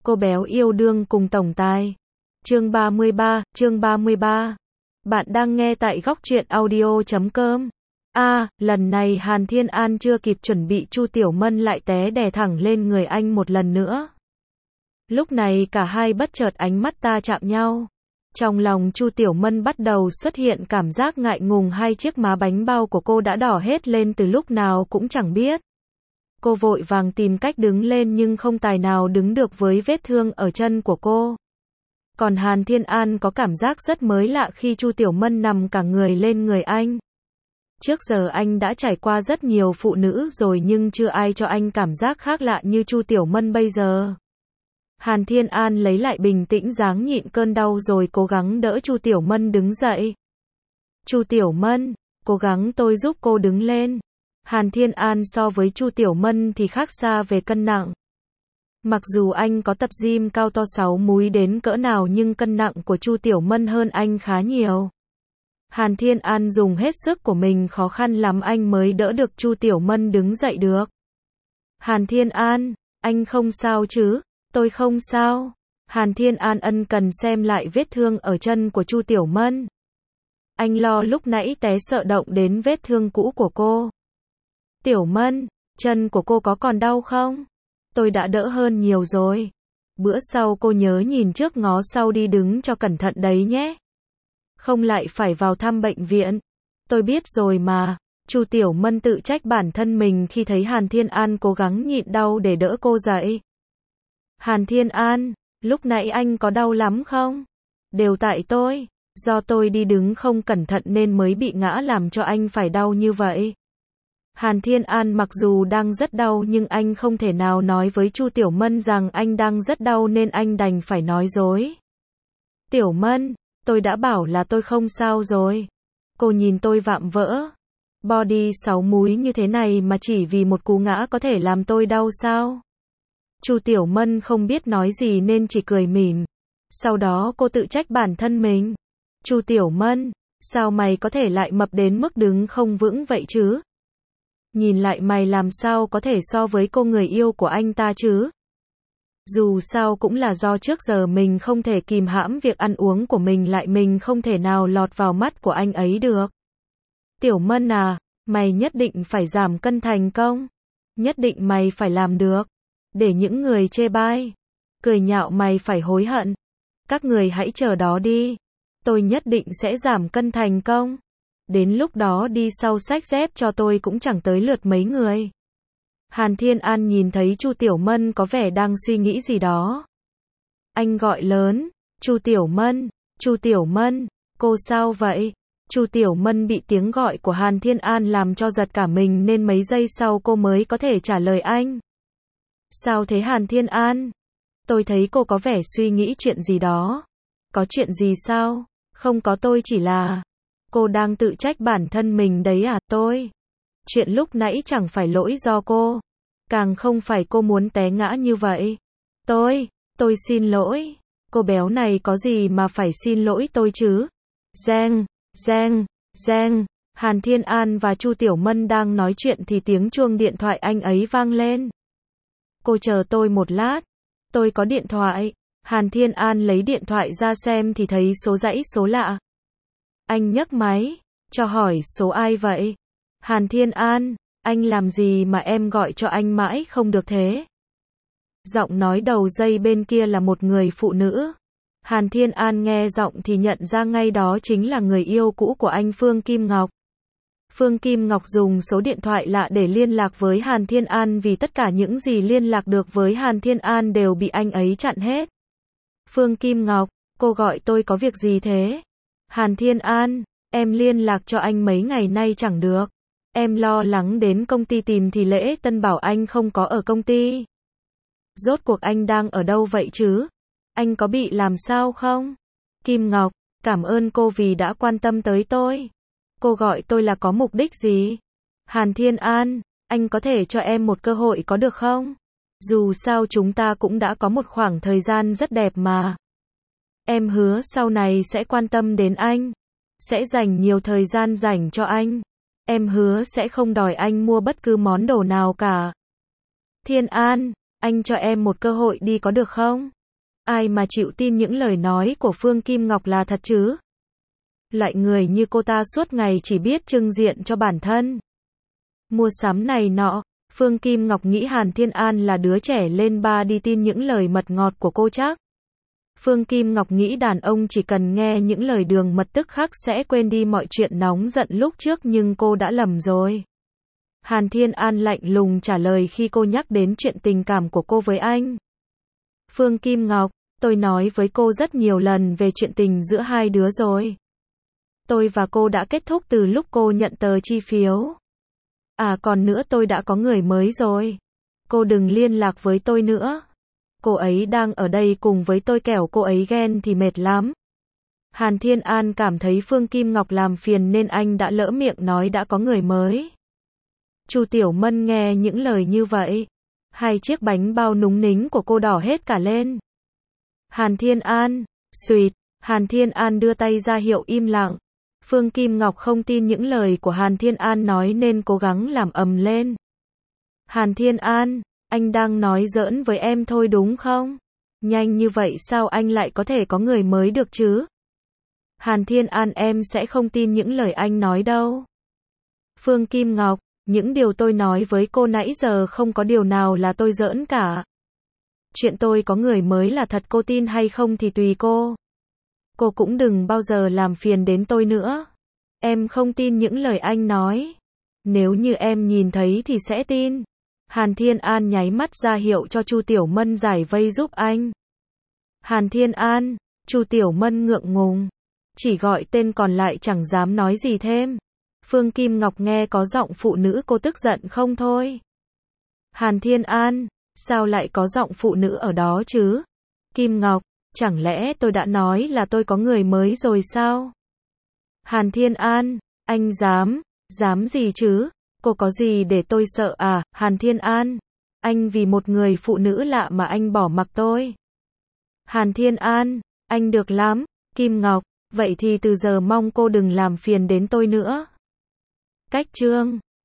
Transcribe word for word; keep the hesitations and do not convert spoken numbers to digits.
Cô béo yêu đương cùng tổng tài. Chương ba mươi ba, chương ba mươi ba. Bạn đang nghe tại góc truyện audio chấm com. A, lần này Hàn Thiên An chưa kịp chuẩn bị, Chu Tiểu Mân lại té đè thẳng lên người anh một lần nữa. Lúc này cả hai bất chợt ánh mắt ta chạm nhau. Trong lòng Chu Tiểu Mân bắt đầu xuất hiện cảm giác ngại ngùng, hai chiếc má bánh bao của cô đã đỏ hết lên từ lúc nào cũng chẳng biết. Cô vội vàng tìm cách đứng lên nhưng không tài nào đứng được với vết thương ở chân của cô. Còn Hàn Thiên An có cảm giác rất mới lạ khi Chu Tiểu Mân nằm cả người lên người anh. Trước giờ anh đã trải qua rất nhiều phụ nữ rồi nhưng chưa ai cho anh cảm giác khác lạ như Chu Tiểu Mân bây giờ. Hàn Thiên An lấy lại bình tĩnh, ráng nhịn cơn đau rồi cố gắng đỡ Chu Tiểu Mân đứng dậy. Chu Tiểu Mân, cố gắng tôi giúp cô đứng lên. Hàn Thiên An so với Chu Tiểu Mân thì khác xa về cân nặng. Mặc dù anh có tập gym cao to sáu múi đến cỡ nào nhưng cân nặng của Chu Tiểu Mân hơn anh khá nhiều. Hàn Thiên An dùng hết sức của mình, khó khăn lắm anh mới đỡ được Chu Tiểu Mân đứng dậy được. Hàn Thiên An, anh không sao chứ? Tôi không sao. Hàn Thiên An ân cần xem lại vết thương ở chân của Chu Tiểu Mân. Anh lo lúc nãy té sợ động đến vết thương cũ của cô. Tiểu Mân, chân của cô có còn đau không? Tôi đã đỡ hơn nhiều rồi. Bữa sau cô nhớ nhìn trước ngó sau đi, đứng cho cẩn thận đấy nhé. Không lại phải vào thăm bệnh viện. Tôi biết rồi mà. Chu Tiểu Mân tự trách bản thân mình khi thấy Hàn Thiên An cố gắng nhịn đau để đỡ cô dậy. Hàn Thiên An, lúc nãy anh có đau lắm không? Đều tại tôi. Do tôi đi đứng không cẩn thận nên mới bị ngã làm cho anh phải đau như vậy. Hàn Thiên An mặc dù đang rất đau nhưng anh không thể nào nói với Chu Tiểu Mân rằng anh đang rất đau nên anh đành phải nói dối. Tiểu Mân, tôi đã bảo là tôi không sao rồi. Cô nhìn tôi vạm vỡ. Body sáu múi như thế này mà chỉ vì một cú ngã có thể làm tôi đau sao? Chu Tiểu Mân không biết nói gì nên chỉ cười mỉm. Sau đó cô tự trách bản thân mình. Chu Tiểu Mân, sao mày có thể lại mập đến mức đứng không vững vậy chứ? Nhìn lại mày làm sao có thể so với cô người yêu của anh ta chứ? Dù sao cũng là do trước giờ mình không thể kìm hãm việc ăn uống của mình, lại mình không thể nào lọt vào mắt của anh ấy được. Tiểu Mân à, mày nhất định phải giảm cân thành công. Nhất định mày phải làm được. Để những người chê bai, cười nhạo mày phải hối hận. Các người hãy chờ đó đi. Tôi nhất định sẽ giảm cân thành công. Đến lúc đó đi sau xách dép cho tôi cũng chẳng tới lượt mấy người. Hàn Thiên An nhìn thấy Chu Tiểu Mân có vẻ đang suy nghĩ gì đó. Anh gọi lớn, Chu Tiểu Mân, Chu Tiểu Mân, cô sao vậy? Chu Tiểu Mân bị tiếng gọi của Hàn Thiên An làm cho giật cả mình nên mấy giây sau cô mới có thể trả lời anh. Sao thế Hàn Thiên An? Tôi thấy cô có vẻ suy nghĩ chuyện gì đó. Có chuyện gì sao? Không có, tôi chỉ là... Cô đang tự trách bản thân mình đấy à? Tôi... Chuyện lúc nãy chẳng phải lỗi do cô. Càng không phải cô muốn té ngã như vậy. Tôi... Tôi xin lỗi. Cô béo này có gì mà phải xin lỗi tôi chứ? Reng, reng, reng. Hàn Thiên An và Chu Tiểu Mân đang nói chuyện thì tiếng chuông điện thoại anh ấy vang lên. Cô chờ tôi một lát. Tôi có điện thoại. Hàn Thiên An lấy điện thoại ra xem thì thấy số dãy số lạ. Anh nhấc máy, cho hỏi số ai vậy? Hàn Thiên An, anh làm gì mà em gọi cho anh mãi không được thế? Giọng nói đầu dây bên kia là một người phụ nữ. Hàn Thiên An nghe giọng thì nhận ra ngay đó chính là người yêu cũ của anh, Phương Kim Ngọc. Phương Kim Ngọc dùng số điện thoại lạ để liên lạc với Hàn Thiên An vì tất cả những gì liên lạc được với Hàn Thiên An đều bị anh ấy chặn hết. Phương Kim Ngọc, cô gọi tôi có việc gì thế? Hàn Thiên An, em liên lạc cho anh mấy ngày nay chẳng được. Em lo lắng đến công ty tìm thì Lễ Tân bảo anh không có ở công ty. Rốt cuộc anh đang ở đâu vậy chứ? Anh có bị làm sao không? Kim Ngọc, cảm ơn cô vì đã quan tâm tới tôi. Cô gọi tôi là có mục đích gì? Hàn Thiên An, anh có thể cho em một cơ hội có được không? Dù sao chúng ta cũng đã có một khoảng thời gian rất đẹp mà. Em hứa sau này sẽ quan tâm đến anh. Sẽ dành nhiều thời gian dành cho anh. Em hứa sẽ không đòi anh mua bất cứ món đồ nào cả. Thiên An, anh cho em một cơ hội đi có được không? Ai mà chịu tin những lời nói của Phương Kim Ngọc là thật chứ? Loại người như cô ta suốt ngày chỉ biết trưng diện cho bản thân. Mua sắm này nọ, Phương Kim Ngọc nghĩ Hàn Thiên An là đứa trẻ lên ba đi tin những lời mật ngọt của cô chắc. Phương Kim Ngọc nghĩ đàn ông chỉ cần nghe những lời đường mật tức khắc sẽ quên đi mọi chuyện nóng giận lúc trước, nhưng cô đã lầm rồi. Hàn Thiên An lạnh lùng trả lời khi cô nhắc đến chuyện tình cảm của cô với anh. Phương Kim Ngọc, tôi nói với cô rất nhiều lần về chuyện tình giữa hai đứa rồi. Tôi và cô đã kết thúc từ lúc cô nhận tờ chi phiếu. À còn nữa, tôi đã có người mới rồi. Cô đừng liên lạc với tôi nữa. Cô ấy đang ở đây cùng với tôi, kẻo cô ấy ghen thì mệt lắm. Hàn Thiên An cảm thấy Phương Kim Ngọc làm phiền nên anh đã lỡ miệng nói đã có người mới. Chu Tiểu Mân nghe những lời như vậy, hai chiếc bánh bao núng nính của cô đỏ hết cả lên. Hàn Thiên An, suýt, Hàn Thiên An đưa tay ra hiệu im lặng. Phương Kim Ngọc không tin những lời của Hàn Thiên An nói nên cố gắng làm ầm lên. Hàn Thiên An, anh đang nói giỡn với em thôi đúng không? Nhanh như vậy sao anh lại có thể có người mới được chứ? Hàn Thiên An, em sẽ không tin những lời anh nói đâu. Phương Kim Ngọc, những điều tôi nói với cô nãy giờ không có điều nào là tôi giỡn cả. Chuyện tôi có người mới là thật, cô tin hay không thì tùy cô. Cô cũng đừng bao giờ làm phiền đến tôi nữa. Em không tin những lời anh nói. Nếu như em nhìn thấy thì sẽ tin. Hàn Thiên An nháy mắt ra hiệu cho Chu Tiểu Mân giải vây giúp anh. Hàn Thiên An, Chu Tiểu Mân ngượng ngùng, chỉ gọi tên còn lại chẳng dám nói gì thêm. Phương Kim Ngọc nghe có giọng phụ nữ, cô tức giận không thôi. Hàn Thiên An, sao lại có giọng phụ nữ ở đó chứ? Kim Ngọc, chẳng lẽ tôi đã nói là tôi có người mới rồi sao? Hàn Thiên An, anh dám, dám gì chứ? Cô có gì để tôi sợ à? Hàn Thiên An, anh vì một người phụ nữ lạ mà anh bỏ mặc tôi. Hàn Thiên An, anh được lắm. Kim Ngọc, vậy thì từ giờ mong cô đừng làm phiền đến tôi nữa. Cách chương